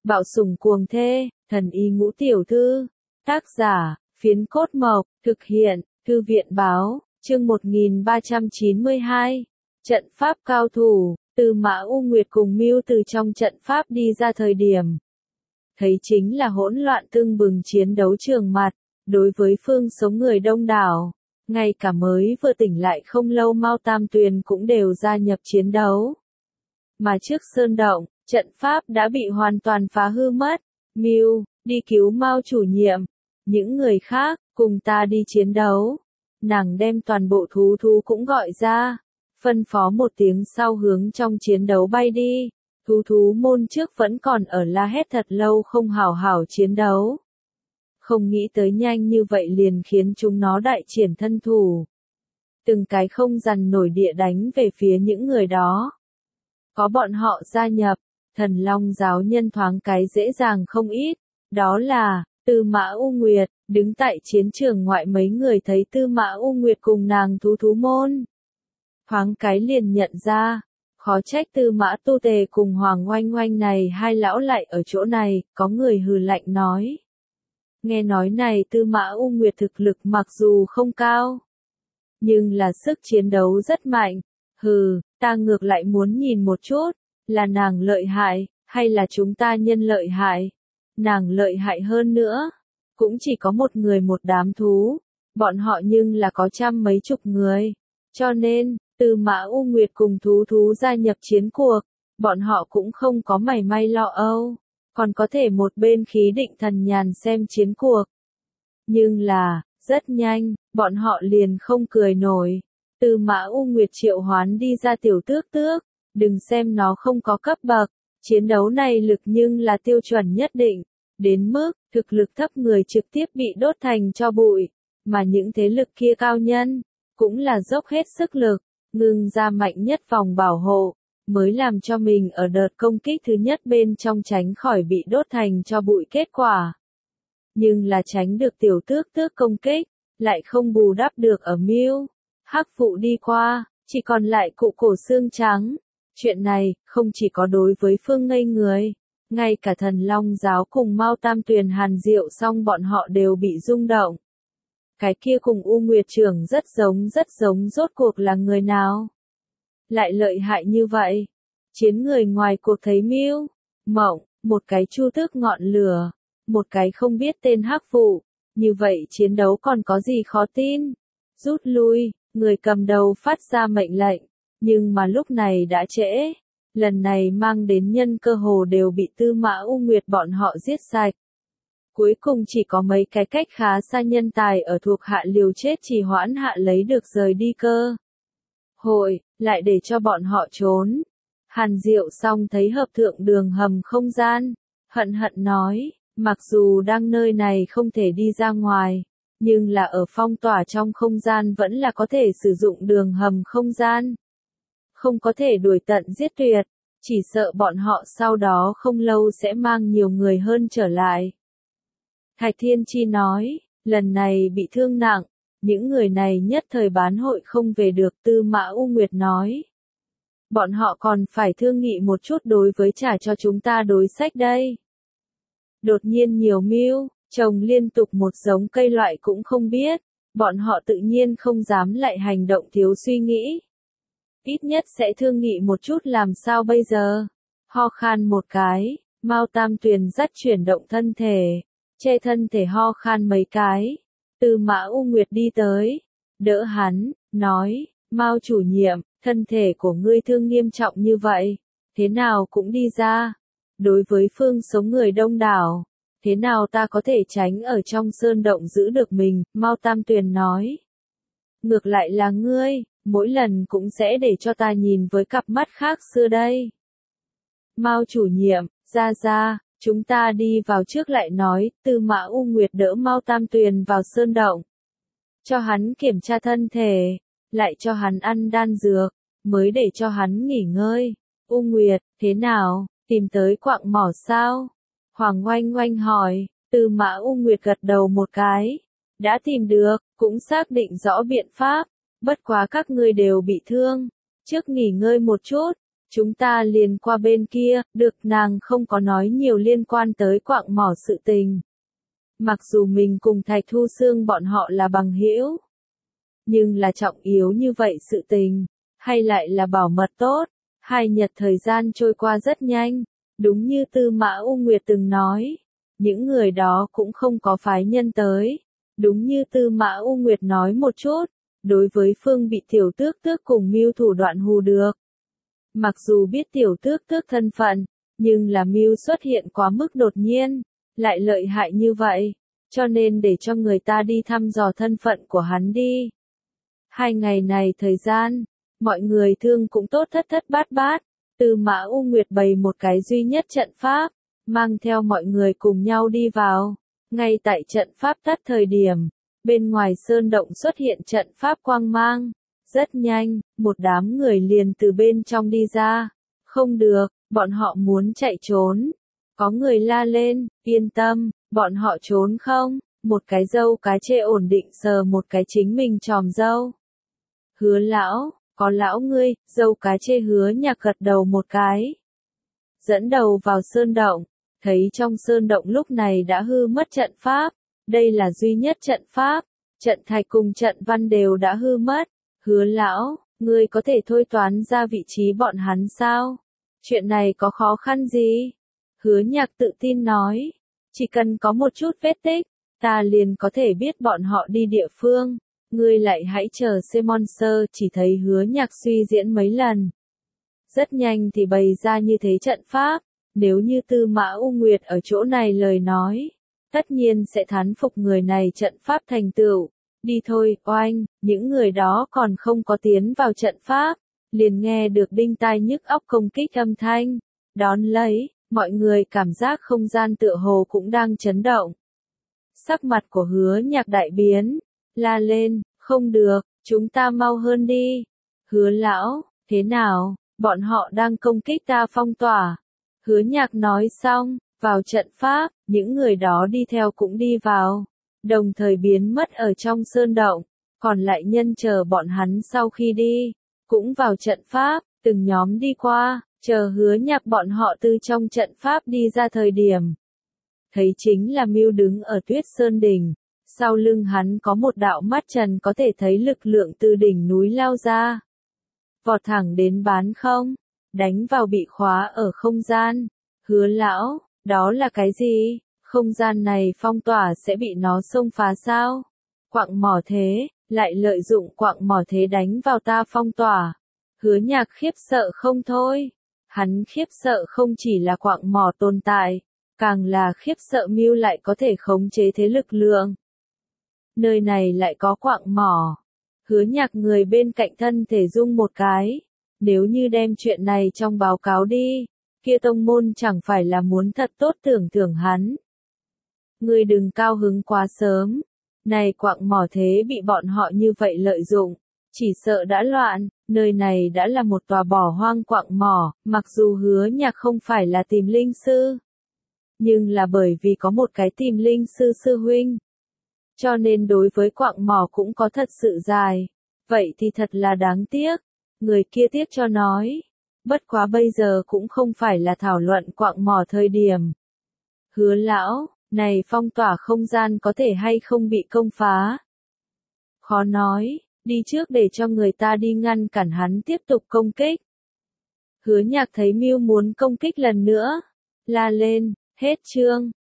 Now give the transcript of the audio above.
Bạo sủng cuồng thê, thần y ngũ tiểu thư. Tác giả, Phiến Cốt Mộc, thực hiện, Thư viện báo, chương 1392. Trận pháp cao thủ, Tư Mã U Nguyệt cùng Mưu từ trong trận pháp đi ra thời điểm. Thấy chính là hỗn loạn tưng bừng chiến đấu trường mặt, đối với phương sống người đông đảo. Ngay cả mới vừa tỉnh lại không lâu Mao Tam Tuyền cũng đều gia nhập chiến đấu. Mà trước sơn động, trận pháp đã bị hoàn toàn phá hư mất. Mưu, đi cứu Mao chủ nhiệm. Những người khác, cùng ta đi chiến đấu. Nàng đem toàn bộ thú cũng gọi ra. Phân phó một tiếng sau hướng trong chiến đấu bay đi. Thú môn trước vẫn còn ở la hét thật lâu không hảo hảo chiến đấu. Không nghĩ tới nhanh như vậy liền khiến chúng nó đại triển thân thủ. Từng cái không dằn nổi địa đánh về phía những người đó. Có bọn họ gia nhập, Thần Long giáo nhân thoáng cái dễ dàng không ít. Đó là, Tư Mã U Nguyệt, đứng tại chiến trường ngoại mấy người thấy Tư Mã U Nguyệt cùng nàng thú môn. Thoáng cái liền nhận ra, khó trách Tư Mã Tu Tề cùng Hoàng Oanh Oanh này hai lão lại ở chỗ này, có người hừ lạnh nói. Nghe nói này Tư Mã U Nguyệt thực lực mặc dù không cao, nhưng là sức chiến đấu rất mạnh. Hừ, ta ngược lại muốn nhìn một chút, là nàng lợi hại, hay là chúng ta nhân lợi hại. Nàng lợi hại hơn nữa, cũng chỉ có một người một đám thú, bọn họ nhưng là có trăm mấy chục người. Cho nên, Tư Mã U Nguyệt cùng thú gia nhập chiến cuộc, bọn họ cũng không có mảy may lo âu, còn có thể một bên khí định thần nhàn xem chiến cuộc. Nhưng là, rất nhanh, bọn họ liền không cười nổi. Tư Mã U Nguyệt triệu hoán đi ra tiểu tước, đừng xem nó không có cấp bậc, chiến đấu này lực nhưng là tiêu chuẩn nhất định, đến mức, thực lực thấp người trực tiếp bị đốt thành tro bụi, mà những thế lực kia cao nhân, cũng là dốc hết sức lực, ngưng ra mạnh nhất vòng bảo hộ, mới làm cho mình ở đợt công kích thứ nhất bên trong tránh khỏi bị đốt thành tro bụi kết quả. Nhưng là tránh được tiểu tước công kích, lại không bù đắp được ở Mưu, Hắc Phụ đi qua, chỉ còn lại cụ cổ xương trắng. Chuyện này, không chỉ có đối với Phương ngây người, ngay cả Thần Long giáo cùng Mao Tam Tuyền Hàn Diệu xong bọn họ đều bị rung động. Cái kia cùng U Nguyệt trưởng rất giống rốt cuộc là người nào? Lại lợi hại như vậy. Chiến người ngoài cuộc thấy Mưu, Mộng, một cái Chu Tước ngọn lửa, một cái không biết tên Hắc Phụ, như vậy chiến đấu còn có gì khó tin? Rút lui, người cầm đầu phát ra mệnh lệnh, nhưng mà lúc này đã trễ. Lần này mang đến nhân cơ hồ đều bị Tư Mã U Nguyệt bọn họ giết sạch. Cuối cùng chỉ có mấy cái cách khá xa nhân tài ở thuộc hạ liều chết trì hoãn hạ lấy được rời đi cơ hội, lại để cho bọn họ trốn. Hàn Diệu xong thấy hợp thượng đường hầm không gian, hận nói, mặc dù đang nơi này không thể đi ra ngoài, nhưng là ở phong tỏa trong không gian vẫn là có thể sử dụng đường hầm không gian. Không có thể đuổi tận giết tuyệt, chỉ sợ bọn họ sau đó không lâu sẽ mang nhiều người hơn trở lại. Thạch Thiên Chi nói, lần này bị thương nặng, những người này nhất thời bán hội không về được. Tư Mã U Nguyệt nói. Bọn họ còn phải thương nghị một chút đối với trả cho chúng ta đối sách đây. Đột nhiên nhiều Mưu, trồng liên tục một giống cây loại cũng không biết, bọn họ tự nhiên không dám lại hành động thiếu suy nghĩ. Ít nhất sẽ thương nghị một chút làm sao bây giờ. Ho khan một cái, Mao Tam Tuyền dắt chuyển động thân thể, che thân thể ho khan mấy cái. Tư Mã U Nguyệt đi tới, đỡ hắn, nói, Mao chủ nhiệm, thân thể của ngươi thương nghiêm trọng như vậy, thế nào cũng đi ra. Đối với phương sống người đông đảo, thế nào ta có thể tránh ở trong sơn động giữ được mình, Mao Tam Tuyền nói. Ngược lại là ngươi, mỗi lần cũng sẽ để cho ta nhìn với cặp mắt khác xưa đây. Mao chủ nhiệm, ra, chúng ta đi vào trước lại nói. Tư Mã U Nguyệt đỡ Mao Tam Tuyền vào sơn động, cho hắn kiểm tra thân thể, lại cho hắn ăn đan dược, mới để cho hắn nghỉ ngơi. U Nguyệt, thế nào, tìm tới quạng mỏ sao? Hoàng Oanh Oanh hỏi. Tư Mã U Nguyệt gật đầu một cái, đã tìm được, cũng xác định rõ biện pháp, bất quá các ngươi đều bị thương, trước nghỉ ngơi một chút, chúng ta liền qua bên kia, được nàng không có nói nhiều liên quan tới quạng mỏ sự tình. Mặc dù mình cùng Thạch Thu Xương bọn họ là bằng hữu, nhưng là trọng yếu như vậy sự tình, hay lại là bảo mật tốt. 2 nhật thời gian trôi qua rất nhanh, đúng như Tư Mã U Nguyệt từng nói, những người đó cũng không có phái nhân tới. Đúng như Tư Mã U Nguyệt nói một chút, đối với Phương bị tiểu tước tước cùng mưu thủ đoạn hù được. Mặc dù biết tiểu tước tước thân phận, nhưng là mưu xuất hiện quá mức đột nhiên, lại lợi hại như vậy, cho nên để cho người ta đi thăm dò thân phận của hắn đi. 2 ngày này thời gian, mọi người thương cũng tốt thất thất bát bát, Tư Mã U Nguyệt bày một cái duy nhất trận pháp, mang theo mọi người cùng nhau đi vào. Ngay tại trận pháp tắt thời điểm, bên ngoài sơn động xuất hiện trận pháp quang mang. Rất nhanh, một đám người liền từ bên trong đi ra. Không được, bọn họ muốn chạy trốn. Có người la lên, yên tâm, bọn họ trốn không? Một cái dâu cái chê ổn định sờ một cái chính mình tròm dâu. Hứa lão, có lão ngươi, dâu cái chê Hứa Nhạc gật đầu một cái. Dẫn đầu vào sơn động, thấy trong sơn động lúc này đã hư mất trận pháp. Đây là duy nhất trận pháp, trận thạch cùng trận văn đều đã hư mất. Hứa lão, ngươi có thể thôi toán ra vị trí bọn hắn sao? Chuyện này có khó khăn gì? Hứa Nhạc tự tin nói, chỉ cần có một chút vết tích, ta liền có thể biết bọn họ đi địa phương. Ngươi lại hãy chờ xem Monster. Chỉ thấy Hứa Nhạc suy diễn mấy lần. Rất nhanh thì bày ra như thế trận pháp, nếu như Tư Mã U Nguyệt ở chỗ này lời nói, tất nhiên sẽ thán phục người này trận pháp thành tựu. Đi thôi, oanh, những người đó còn không có tiến vào trận pháp, liền nghe được đinh tai nhức óc công kích âm thanh. Đón lấy, mọi người cảm giác không gian tựa hồ cũng đang chấn động. Sắc mặt của Hứa Nhạc đại biến, la lên, không được, chúng ta mau hơn đi. Hứa lão, thế nào, bọn họ đang công kích ta phong tỏa. Hứa Nhạc nói xong, vào trận pháp, những người đó đi theo cũng đi vào, đồng thời biến mất ở trong sơn động, còn lại nhân chờ bọn hắn sau khi đi, cũng vào trận pháp, từng nhóm đi qua, chờ Hứa Nhạc bọn họ từ trong trận pháp đi ra thời điểm. Thấy chính là Mưu đứng ở Tuyết Sơn đỉnh, sau lưng hắn có một đạo mắt trần có thể thấy lực lượng từ đỉnh núi lao ra. Vọt thẳng đến bán không, đánh vào bị khóa ở không gian. Hứa lão, đó là cái gì? Không gian này phong tỏa sẽ bị nó xông phá sao? Quạng mỏ thế, lại lợi dụng quạng mỏ thế đánh vào ta phong tỏa. Hứa Nhạc khiếp sợ không thôi. Hắn khiếp sợ không chỉ là quạng mỏ tồn tại, càng là khiếp sợ Mưu lại có thể khống chế thế lực lượng. Nơi này lại có quạng mỏ. Hứa Nhạc người bên cạnh thân thể rung một cái. Nếu như đem chuyện này trong báo cáo đi, kia tông môn chẳng phải là muốn thật tốt tưởng thưởng hắn. Ngươi đừng cao hứng quá sớm. Này quạng mỏ thế bị bọn họ như vậy lợi dụng, chỉ sợ đã loạn. Nơi này đã là một tòa bỏ hoang quạng mỏ, mặc dù Hứa Nhạc không phải là tìm linh sư, nhưng là bởi vì có một cái tìm linh sư sư huynh, cho nên đối với quạng mỏ cũng có thật sự dài. Vậy thì thật là đáng tiếc. Người kia tiếc cho nói. Bất quá bây giờ cũng không phải là thảo luận quạng mỏ thời điểm. Hứa lão, này phong tỏa không gian có thể hay không bị công phá? Khó nói, đi trước để cho người ta đi ngăn cản hắn tiếp tục công kích. Hứa Nhạc thấy Mưu muốn công kích lần nữa, la lên, hết chương.